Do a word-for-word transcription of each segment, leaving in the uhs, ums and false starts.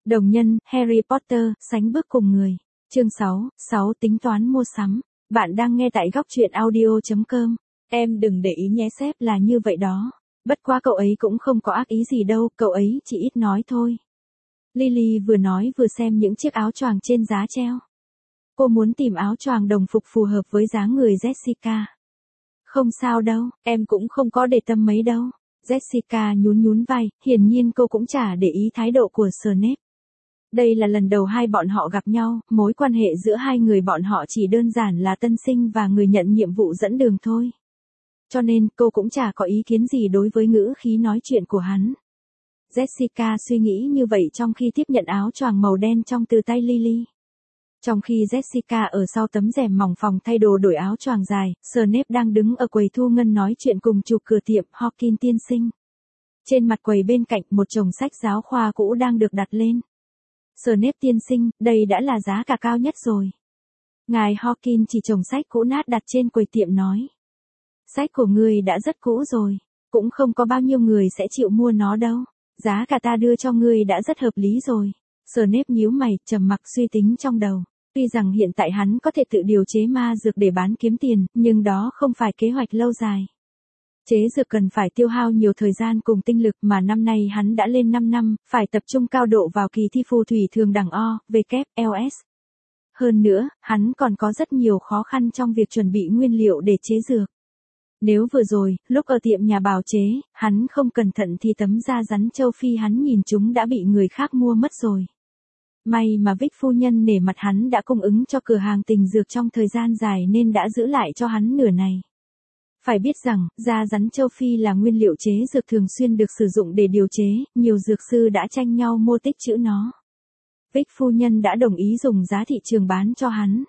Đồng nhân, Harry Potter, sánh bước cùng người. Chương sáu, sáu tính toán mua sắm. Bạn đang nghe tại góc truyện audio chấm com. Em đừng để ý nhé sếp là như vậy đó. Bất quá cậu ấy cũng không có ác ý gì đâu, cậu ấy chỉ ít nói thôi. Lily vừa nói vừa xem những chiếc áo choàng trên giá treo. Cô muốn tìm áo choàng đồng phục phù hợp với dáng người Jessica. Không sao đâu, em cũng không có để tâm mấy đâu. Jessica nhún nhún vai, hiển nhiên cô cũng chả để ý thái độ của Snape. Đây là lần đầu hai bọn họ gặp nhau, mối quan hệ giữa hai người bọn họ chỉ đơn giản là tân sinh và người nhận nhiệm vụ dẫn đường thôi. Cho nên cô cũng chả có ý kiến gì đối với ngữ khí nói chuyện của hắn. Jessica suy nghĩ như vậy trong khi tiếp nhận áo choàng màu đen trong từ tay Lily. Trong khi Jessica ở sau tấm rèm mỏng phòng thay đồ đổi áo choàng dài, Snape đang đứng ở quầy thu ngân nói chuyện cùng chủ cửa tiệm Hawkins tiên sinh. Trên mặt quầy bên cạnh một chồng sách giáo khoa cũ đang được đặt lên. Snape tiên sinh, đây đã là giá cả cao nhất rồi. Ngài Hawkins chỉ chồng sách cũ nát đặt trên quầy tiệm nói. Sách của ngươi đã rất cũ rồi, cũng không có bao nhiêu người sẽ chịu mua nó đâu. Giá cả ta đưa cho ngươi đã rất hợp lý rồi. Snape nhíu mày, trầm mặc suy tính trong đầu. Tuy rằng hiện tại hắn có thể tự điều chế ma dược để bán kiếm tiền, nhưng đó không phải kế hoạch lâu dài. Chế dược cần phải tiêu hao nhiều thời gian cùng tinh lực mà năm nay hắn đã lên năm năm, phải tập trung cao độ vào kỳ thi phù thủy thường đẳng O, W, L S. Hơn nữa, hắn còn có rất nhiều khó khăn trong việc chuẩn bị nguyên liệu để chế dược. Nếu vừa rồi, lúc ở tiệm nhà bào chế, hắn không cẩn thận thì tấm da rắn châu Phi hắn nhìn chúng đã bị người khác mua mất rồi. May mà Vic phu nhân nể mặt hắn đã cung ứng cho cửa hàng tình dược trong thời gian dài nên đã giữ lại cho hắn nửa này. Phải biết rằng, da rắn châu Phi là nguyên liệu chế dược thường xuyên được sử dụng để điều chế, nhiều dược sư đã tranh nhau mua tích trữ nó. Vic phu nhân đã đồng ý dùng giá thị trường bán cho hắn.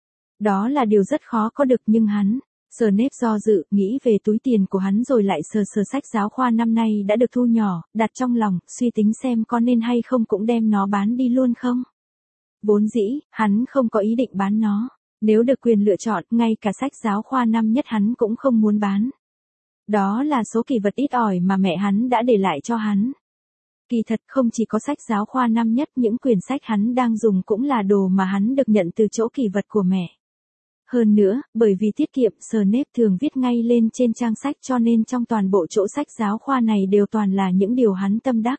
Đó là điều rất khó có được nhưng hắn, Snape do dự, nghĩ về túi tiền của hắn rồi lại sờ sờ sách giáo khoa năm nay đã được thu nhỏ, đặt trong lòng, suy tính xem có nên hay không cũng đem nó bán đi luôn không. Vốn dĩ, hắn không có ý định bán nó. Nếu được quyền lựa chọn, ngay cả sách giáo khoa năm nhất hắn cũng không muốn bán. Đó là số kỷ vật ít ỏi mà mẹ hắn đã để lại cho hắn. Kỳ thật không chỉ có sách giáo khoa năm nhất, những quyển sách hắn đang dùng cũng là đồ mà hắn được nhận từ chỗ kỷ vật của mẹ. Hơn nữa, bởi vì tiết kiệm, Snape thường viết ngay lên trên trang sách cho nên trong toàn bộ chỗ sách giáo khoa này đều toàn là những điều hắn tâm đắc.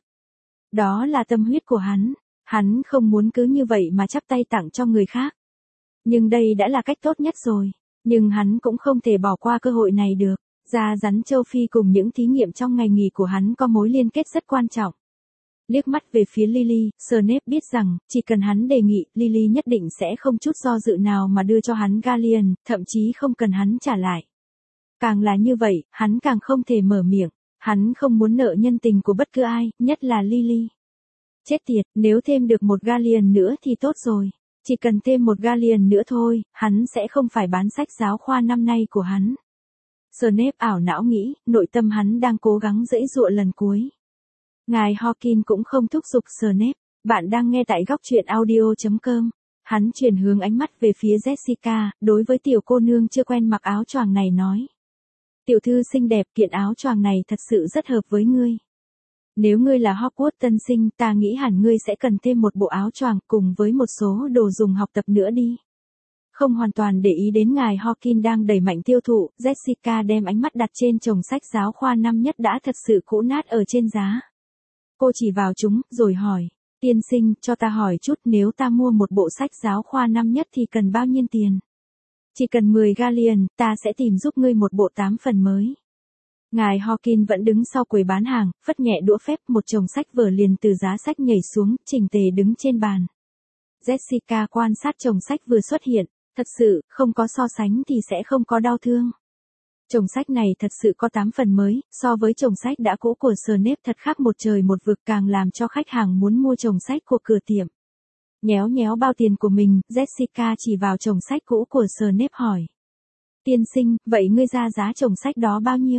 Đó là tâm huyết của hắn. Hắn không muốn cứ như vậy mà chắp tay tặng cho người khác. Nhưng đây đã là cách tốt nhất rồi. Nhưng hắn cũng không thể bỏ qua cơ hội này được. Da rắn châu Phi cùng những thí nghiệm trong ngày nghỉ của hắn có mối liên kết rất quan trọng. Liếc mắt về phía Lily, Snape biết rằng, chỉ cần hắn đề nghị, Lily nhất định sẽ không chút do dự nào mà đưa cho hắn galleon, thậm chí không cần hắn trả lại. Càng là như vậy, hắn càng không thể mở miệng. Hắn không muốn nợ nhân tình của bất cứ ai, nhất là Lily. Chết tiệt, nếu thêm được một galleon nữa thì tốt rồi. Chỉ cần thêm một galleon nữa thôi, hắn sẽ không phải bán sách giáo khoa năm nay của hắn. Snape ảo não nghĩ, nội tâm hắn đang cố gắng giãy giụa lần cuối. Ngài Hawkins cũng không thúc giục Snape. Bạn đang nghe tại góc truyện audio chấm com. Hắn chuyển hướng ánh mắt về phía Jessica, đối với tiểu cô nương chưa quen mặc áo choàng này nói. Tiểu thư xinh đẹp, kiện áo choàng này thật sự rất hợp với ngươi. Nếu ngươi là Hogwarts tân sinh, ta nghĩ hẳn ngươi sẽ cần thêm một bộ áo choàng cùng với một số đồ dùng học tập nữa đi. Không hoàn toàn để ý đến ngài Hawkins đang đẩy mạnh tiêu thụ, Jessica đem ánh mắt đặt trên chồng sách giáo khoa năm nhất đã thật sự cũ nát ở trên giá. Cô chỉ vào chúng, rồi hỏi, tiên sinh, cho ta hỏi chút, nếu ta mua một bộ sách giáo khoa năm nhất thì cần bao nhiêu tiền? Chỉ cần mười galleon, ta sẽ tìm giúp ngươi một bộ tám phần mới. Ngài Hawkins vẫn đứng sau quầy bán hàng, phất nhẹ đũa phép, một chồng sách vở liền từ giá sách nhảy xuống, chỉnh tề đứng trên bàn. Jessica quan sát chồng sách vừa xuất hiện, thật sự, không có so sánh thì sẽ không có đau thương. Chồng sách này thật sự có tám phần mới, so với chồng sách đã cũ của Snape thật khác một trời một vực, càng làm cho khách hàng muốn mua chồng sách của cửa tiệm. Nhéo nhéo bao tiền của mình, Jessica chỉ vào chồng sách cũ của Snape hỏi. Tiên sinh, vậy ngươi ra giá chồng sách đó bao nhiêu?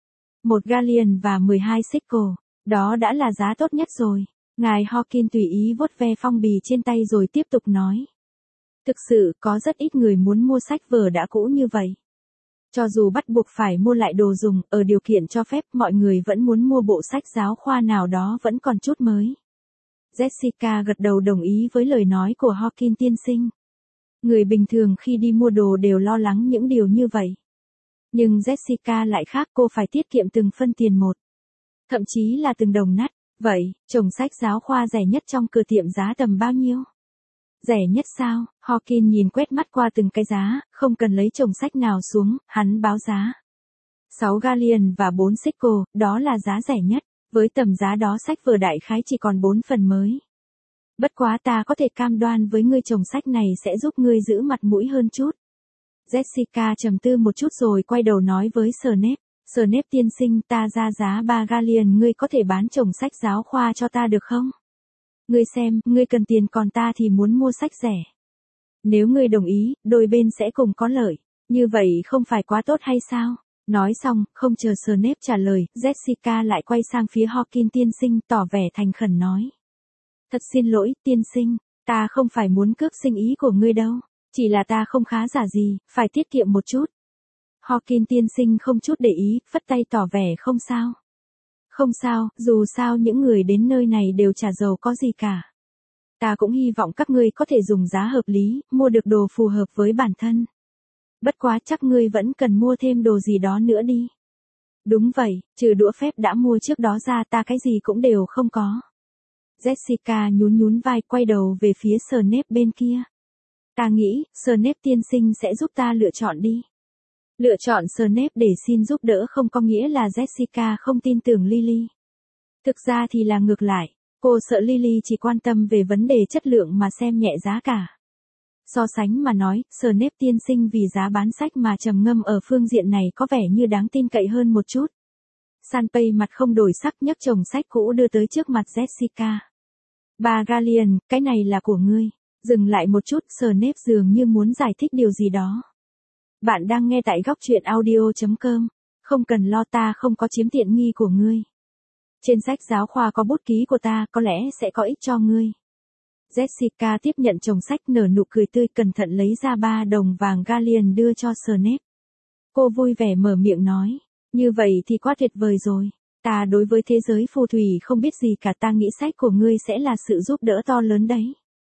Một galleon và mười hai sickle, đó đã là giá tốt nhất rồi. Ngài Hawkins tùy ý vuốt ve phong bì trên tay rồi tiếp tục nói. Thực sự, có rất ít người muốn mua sách vở đã cũ như vậy. Cho dù bắt buộc phải mua lại đồ dùng, ở điều kiện cho phép mọi người vẫn muốn mua bộ sách giáo khoa nào đó vẫn còn chút mới. Jessica gật đầu đồng ý với lời nói của Hawkins tiên sinh. Người bình thường khi đi mua đồ đều lo lắng những điều như vậy. Nhưng Jessica lại khác, cô phải tiết kiệm từng phân tiền một. Thậm chí là từng đồng nát. Vậy, chồng sách giáo khoa rẻ nhất trong cửa tiệm giá tầm bao nhiêu? Rẻ nhất sao? Hawkins nhìn quét mắt qua từng cái giá, không cần lấy chồng sách nào xuống, hắn báo giá. sáu galleon và bốn sickle, đó là giá rẻ nhất. Với tầm giá đó sách vở đại khái chỉ còn bốn phần mới. Bất quá ta có thể cam đoan với ngươi chồng sách này sẽ giúp ngươi giữ mặt mũi hơn chút. Jessica trầm tư một chút rồi quay đầu nói với Snape. Snape tiên sinh, ta ra giá ba galleon, ngươi có thể bán chồng sách giáo khoa cho ta được không? Ngươi xem, ngươi cần tiền còn ta thì muốn mua sách rẻ. Nếu ngươi đồng ý, đôi bên sẽ cùng có lợi. Như vậy không phải quá tốt hay sao? Nói xong, không chờ Snape trả lời, Jessica lại quay sang phía Hawkins tiên sinh tỏ vẻ thành khẩn nói. Thật xin lỗi, tiên sinh, ta không phải muốn cướp sinh ý của ngươi đâu, chỉ là ta không khá giả gì, phải tiết kiệm một chút. Hawkins tiên sinh không chút để ý, phất tay tỏ vẻ không sao. Không sao, dù sao những người đến nơi này đều chả giàu có gì cả. Ta cũng hy vọng các ngươi có thể dùng giá hợp lý, mua được đồ phù hợp với bản thân. Bất quá chắc ngươi vẫn cần mua thêm đồ gì đó nữa đi. Đúng vậy, trừ đũa phép đã mua trước đó ra ta cái gì cũng đều không có. Jessica nhún nhún vai quay đầu về phía Snape bên kia. Ta nghĩ, Snape tiên sinh sẽ giúp ta lựa chọn đi. Lựa chọn Snape để xin giúp đỡ không có nghĩa là Jessica không tin tưởng Lily. Thực ra thì là ngược lại, cô sợ Lily chỉ quan tâm về vấn đề chất lượng mà xem nhẹ giá cả. So sánh mà nói, Snape tiên sinh vì giá bán sách mà trầm ngâm ở phương diện này có vẻ như đáng tin cậy hơn một chút. Sanpei mặt không đổi sắc nhấc chồng sách cũ đưa tới trước mặt Jessica. Ba galleon, cái này là của ngươi. Dừng lại một chút, Snape dường như muốn giải thích điều gì đó. Bạn đang nghe tại góc truyện audio chấm com. Không cần lo, ta không có chiếm tiện nghi của ngươi. Trên sách giáo khoa có bút ký của ta, có lẽ sẽ có ích cho ngươi. Jessica tiếp nhận chồng sách nở nụ cười tươi, cẩn thận lấy ra ba đồng vàng galleon đưa cho Snape. Cô vui vẻ mở miệng nói, như vậy thì quá tuyệt vời rồi. Ta đối với thế giới phù thủy không biết gì cả, ta nghĩ sách của ngươi sẽ là sự giúp đỡ to lớn đấy.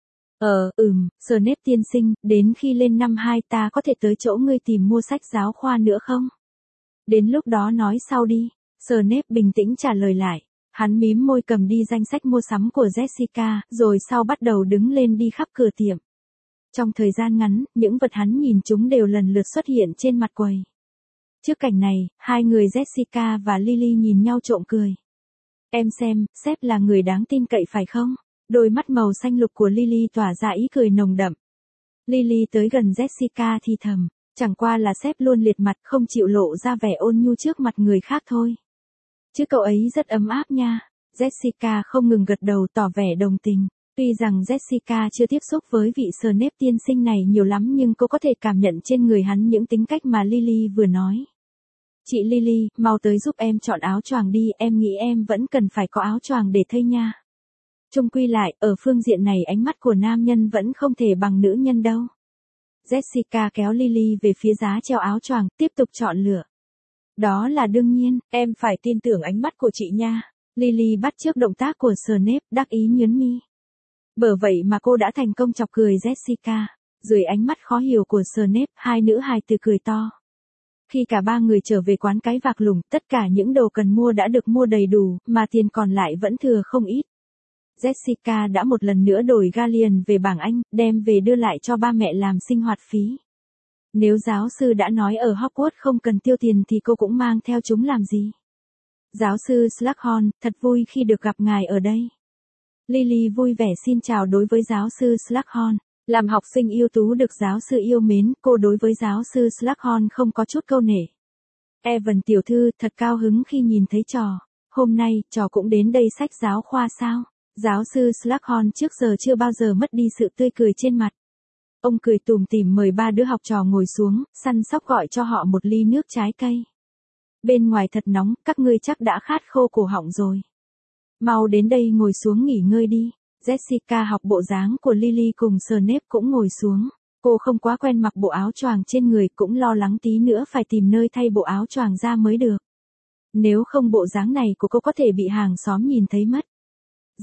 Ờ, ừm, Snape tiên sinh, đến khi lên năm hai ta có thể tới chỗ ngươi tìm mua sách giáo khoa nữa không? Đến lúc đó nói sau đi. Snape bình tĩnh trả lời lại. Hắn mím môi cầm đi danh sách mua sắm của Jessica, rồi sau bắt đầu đứng lên đi khắp cửa tiệm. Trong thời gian ngắn, những vật hắn nhìn chúng đều lần lượt xuất hiện trên mặt quầy. Trước cảnh này, hai người Jessica và Lily nhìn nhau trộm cười. Em xem, sếp là người đáng tin cậy phải không? Đôi mắt màu xanh lục của Lily tỏa ra ý cười nồng đậm. Lily tới gần Jessica thì thầm, chẳng qua là sếp luôn liệt mặt không chịu lộ ra vẻ ôn nhu trước mặt người khác thôi. Chứ cậu ấy rất ấm áp nha. Jessica không ngừng gật đầu tỏ vẻ đồng tình. Tuy rằng Jessica chưa tiếp xúc với vị Snape tiên sinh này nhiều lắm nhưng cô có thể cảm nhận trên người hắn những tính cách mà Lily vừa nói. Chị Lily, mau tới giúp em chọn áo choàng đi, em nghĩ em vẫn cần phải có áo choàng để thây nha. Chung quy lại, ở phương diện này ánh mắt của nam nhân vẫn không thể bằng nữ nhân đâu. Jessica kéo Lily về phía giá treo áo choàng, tiếp tục chọn lựa. Đó là đương nhiên, em phải tin tưởng ánh mắt của chị nha. Lily bắt chước động tác của Snape, đắc ý nhướng mi. Bởi vậy mà cô đã thành công chọc cười Jessica. Dưới ánh mắt khó hiểu của Snape, hai nữ hài từ cười to. Khi cả ba người trở về quán cái vạc lủng, tất cả những đồ cần mua đã được mua đầy đủ, mà tiền còn lại vẫn thừa không ít. Jessica đã một lần nữa đổi galleon về bảng Anh, đem về đưa lại cho ba mẹ làm sinh hoạt phí. Nếu giáo sư đã nói ở Hogwarts không cần tiêu tiền thì cô cũng mang theo chúng làm gì? Giáo sư Slughorn, thật vui khi được gặp ngài ở đây. Lily vui vẻ xin chào đối với giáo sư Slughorn. Làm học sinh ưu tú được giáo sư yêu mến, cô đối với giáo sư Slughorn không có chút câu nể. Evan tiểu thư, thật cao hứng khi nhìn thấy trò. Hôm nay, trò cũng đến đây sách giáo khoa sao? Giáo sư Slughorn trước giờ chưa bao giờ mất đi sự tươi cười trên mặt. Ông cười tủm tỉm mời ba đứa học trò ngồi xuống, săn sóc gọi cho họ một ly nước trái cây. Bên ngoài thật nóng, các ngươi chắc đã khát khô cổ họng rồi. Mau đến đây ngồi xuống nghỉ ngơi đi. Jessica học bộ dáng của Lily cùng Snape cũng ngồi xuống. Cô không quá quen mặc bộ áo choàng trên người, cũng lo lắng tí nữa phải tìm nơi thay bộ áo choàng ra mới được. Nếu không bộ dáng này của cô có thể bị hàng xóm nhìn thấy mất.